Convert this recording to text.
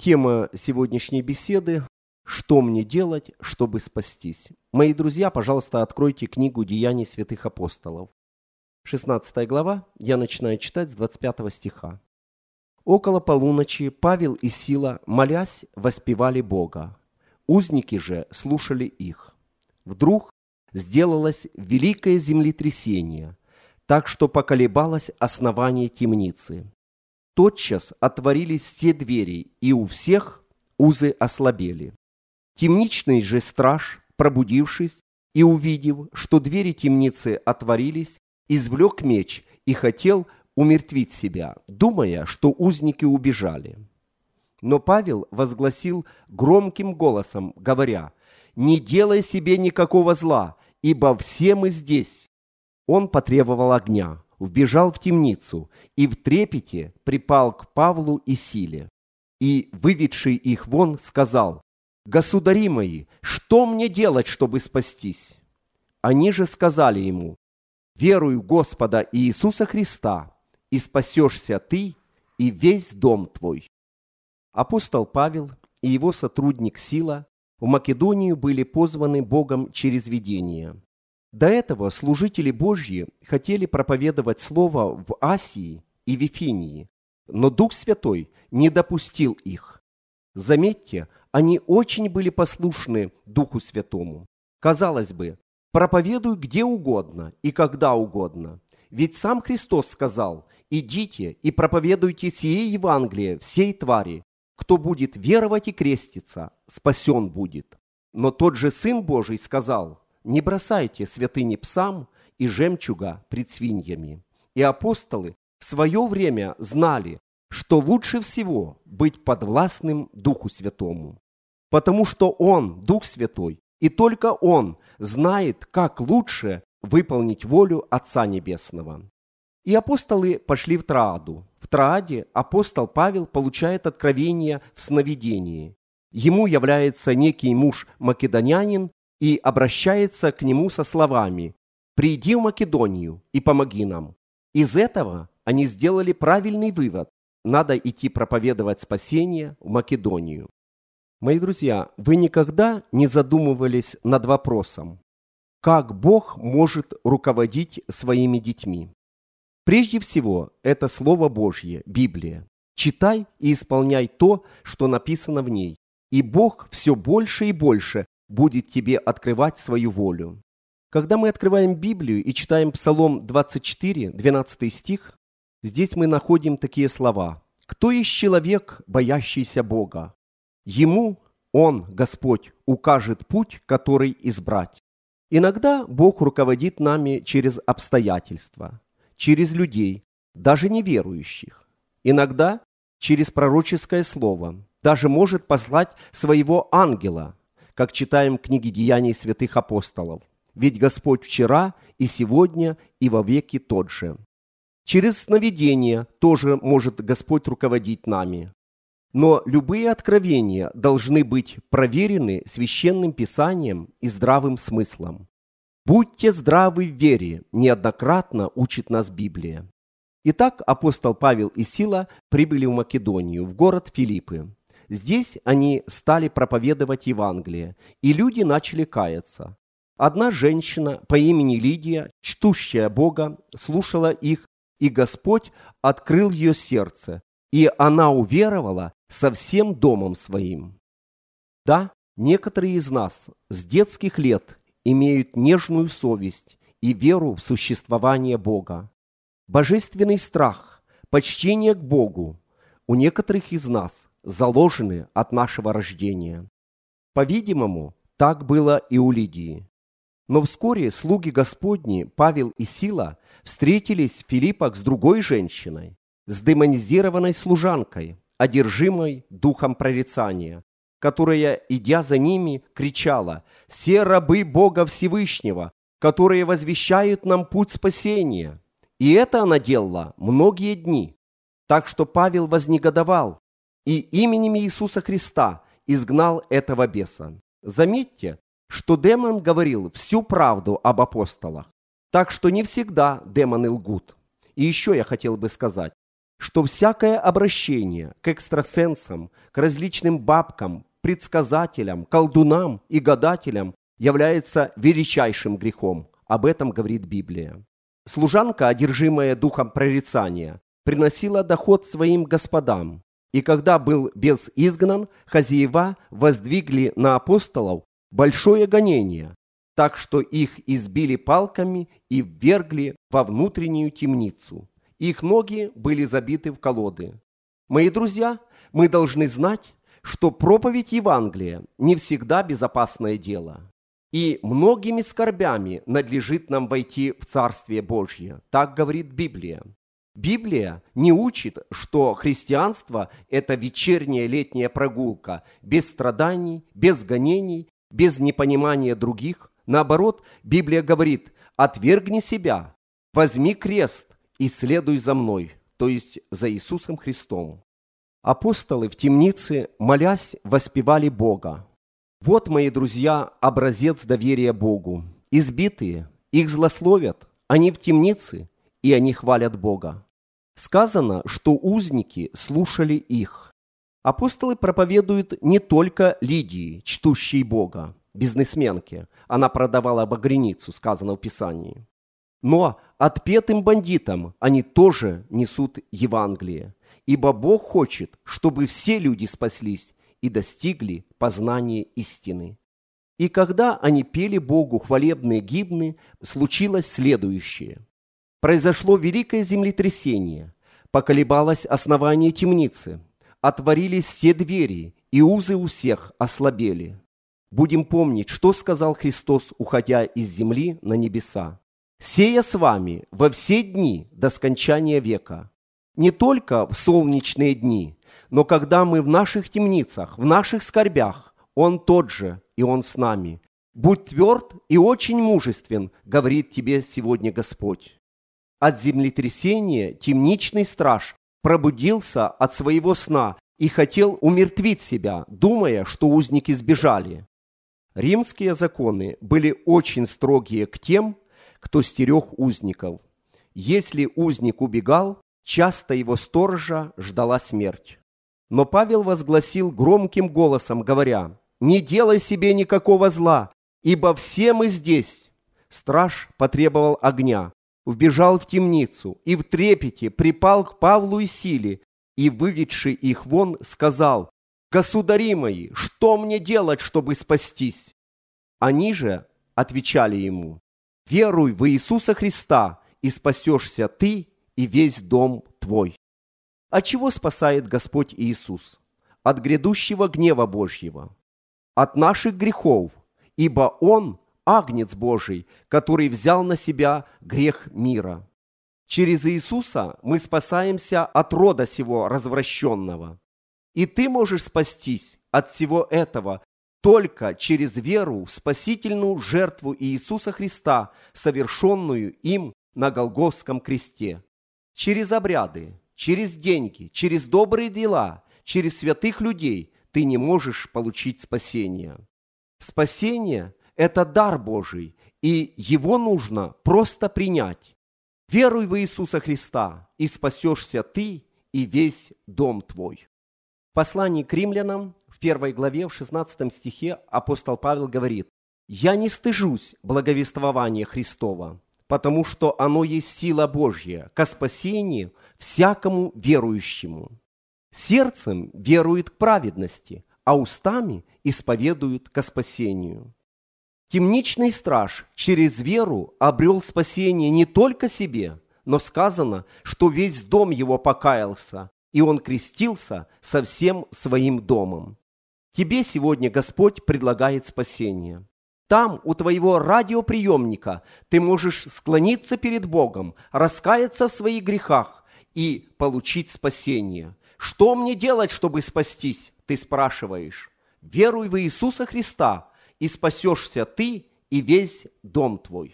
Тема сегодняшней беседы – «Что мне делать, чтобы спастись?». Мои друзья, пожалуйста, откройте книгу «Деяний святых апостолов». 16 глава, я начинаю читать с 25 стиха. «Около полуночи Павел и Сила, молясь, воспевали Бога. Узники же слушали их. Вдруг сделалось великое землетрясение, так что поколебалось основание темницы. Тотчас отворились все двери, и у всех узы ослабели. Темничный же страж, пробудившись и увидев, что двери темницы отворились, извлек меч и хотел умертвить себя, думая, что узники убежали. Но Павел возгласил громким голосом, говоря: «Не делай себе никакого зла, ибо все мы здесь». Он потребовал огня, вбежал в темницу и в трепете припал к Павлу и Силе. И, выведший их вон, сказал: «Государи мои, что мне делать, чтобы спастись?» Они же сказали ему: «Веруй в Господа Иисуса Христа, и спасешься ты и весь дом твой». Апостол Павел и его сотрудник Сила в Македонию были позваны Богом через видение. До этого служители Божьи хотели проповедовать Слово в Асии и Вифинии, но Дух Святой не допустил их. Заметьте, они очень были послушны Духу Святому. Казалось бы, проповедуй где угодно и когда угодно. Ведь сам Христос сказал: «Идите и проповедуйте сие Евангелие всей твари. Кто будет веровать и креститься, спасен будет». Но тот же Сын Божий сказал: «Не бросайте святыни псам и жемчуга пред свиньями». И апостолы в свое время знали, что лучше всего быть подвластным Духу Святому, потому что Он, Дух Святой, и только Он знает, как лучше выполнить волю Отца Небесного. И апостолы пошли в Трааду. В Трааде апостол Павел получает откровение в сновидении. Ему является некий муж-македонянин и обращается к нему со словами: «Приди в Македонию и помоги нам». Из этого они сделали правильный вывод: надо идти проповедовать спасение в Македонию. Мои друзья, вы никогда не задумывались над вопросом, как Бог может руководить своими детьми? Прежде всего, это Слово Божье, Библия. Читай и исполняй то, что написано в ней, и Бог все больше и больше будет тебе открывать свою волю. Когда мы открываем Библию и читаем Псалом 24, 12 стих, здесь мы находим такие слова: «Кто есть человек, боящийся Бога? Ему Он, Господь, укажет путь, который избрать». Иногда Бог руководит нами через обстоятельства, через людей, даже неверующих. Иногда через пророческое слово, даже может послать своего ангела, как читаем в книге «Деяний святых апостолов». Ведь Господь вчера и сегодня и вовеки тот же. Через сновидения тоже может Господь руководить нами. Но любые откровения должны быть проверены священным писанием и здравым смыслом. «Будьте здравы в вере», неоднократно учит нас Библия. Итак, апостол Павел и Сила прибыли в Македонию, в город Филиппы. Здесь они стали проповедовать Евангелие, и люди начали каяться. Одна женщина по имени Лидия, чтущая Бога, слушала их, и Господь открыл ее сердце, и она уверовала со всем домом своим. Да, некоторые из нас с детских лет имеют нежную совесть и веру в существование Бога. Божественный страх, почтение к Богу у некоторых из нас заложены от нашего рождения. По-видимому, так было и у Лидии. Но вскоре слуги Господни Павел и Сила встретились в Филиппах с другой женщиной, с демонизированной служанкой, одержимой духом прорицания, которая, идя за ними, кричала: «Се рабы Бога Всевышнего, которые возвещают нам путь спасения». И это она делала многие дни. Так что Павел вознегодовал и именем Иисуса Христа изгнал этого беса. Заметьте, что демон говорил всю правду об апостолах. Так что не всегда демоны лгут. И еще я хотел бы сказать, что всякое обращение к экстрасенсам, к различным бабкам, предсказателям, колдунам и гадателям является величайшим грехом. Об этом говорит Библия. Служанка, одержимая духом прорицания, приносила доход своим господам, и когда был бес изгнан, хозяева воздвигли на апостолов большое гонение, так что их избили палками и ввергли во внутреннюю темницу. Их ноги были забиты в колоды. Мои друзья, мы должны знать, что проповедь Евангелия не всегда безопасное дело. И многими скорбями надлежит нам войти в Царствие Божье. Так говорит Библия. Библия не учит, что христианство – это вечерняя летняя прогулка, без страданий, без гонений, без непонимания других. Наоборот, Библия говорит: «Отвергни себя, возьми крест и следуй за мной», то есть за Иисусом Христом. Апостолы в темнице, молясь, воспевали Бога. Вот, мои друзья, образец доверия Богу. Избитые, их злословят, они в темнице, и они хвалят Бога. Сказано, что узники слушали их. Апостолы проповедуют не только Лидии, чтущей Бога, бизнесменке. Она продавала багряницу, сказано в Писании. Но отпетым бандитам они тоже несут Евангелие. Ибо Бог хочет, чтобы все люди спаслись и достигли познания истины. И когда они пели Богу хвалебные гимны, случилось следующее. Произошло великое землетрясение, поколебалось основание темницы, отворились все двери, и узы у всех ослабели. Будем помнить, что сказал Христос, уходя из земли на небеса. «Сея с вами во все дни до скончания века». Не только в солнечные дни, но когда мы в наших темницах, в наших скорбях, Он тот же, и Он с нами. Будь тверд и очень мужествен, говорит тебе сегодня Господь. От землетрясения темничный страж пробудился от своего сна и хотел умертвить себя, думая, что узники сбежали. Римские законы были очень строгие к тем, кто стерег узников. Если узник убегал, часто его сторожа ждала смерть. Но Павел возгласил громким голосом, говоря: «Не делай себе никакого зла, ибо все мы здесь». Страж потребовал огня, вбежал в темницу и в трепете припал к Павлу и Силе, и, выведший их вон, сказал: «Государи мои, что мне делать, чтобы спастись?» Они же отвечали ему: «Веруй в Иисуса Христа, и спасешься ты и весь дом твой». От чего спасает Господь Иисус? От грядущего гнева Божьего, от наших грехов, ибо Он – Агнец Божий, который взял на себя грех мира. Через Иисуса мы спасаемся от рода сего развращенного. И ты можешь спастись от всего этого только через веру в спасительную жертву Иисуса Христа, совершенную им на Голгофском кресте. Через обряды, через деньги, через добрые дела, через святых людей ты не можешь получить спасение. Спасение – это дар Божий, и его нужно просто принять. Веруй в Иисуса Христа, и спасешься ты и весь дом твой. В послании к римлянам, в 1 главе, в 16 стихе апостол Павел говорит: «Я не стыжусь благовествования Христова, потому что оно есть сила Божья ко спасению всякому верующему. Сердцем верует к праведности, а устами исповедуют ко спасению». Темничный страж через веру обрел спасение не только себе, но сказано, что весь дом его покаялся, и он крестился со всем своим домом. Тебе сегодня Господь предлагает спасение. Там, у твоего радиоприемника, ты можешь склониться перед Богом, раскаяться в своих грехах и получить спасение. Что мне делать, чтобы спастись? Ты спрашиваешь. Веруй в Иисуса Христа, и спасешься ты и весь дом твой.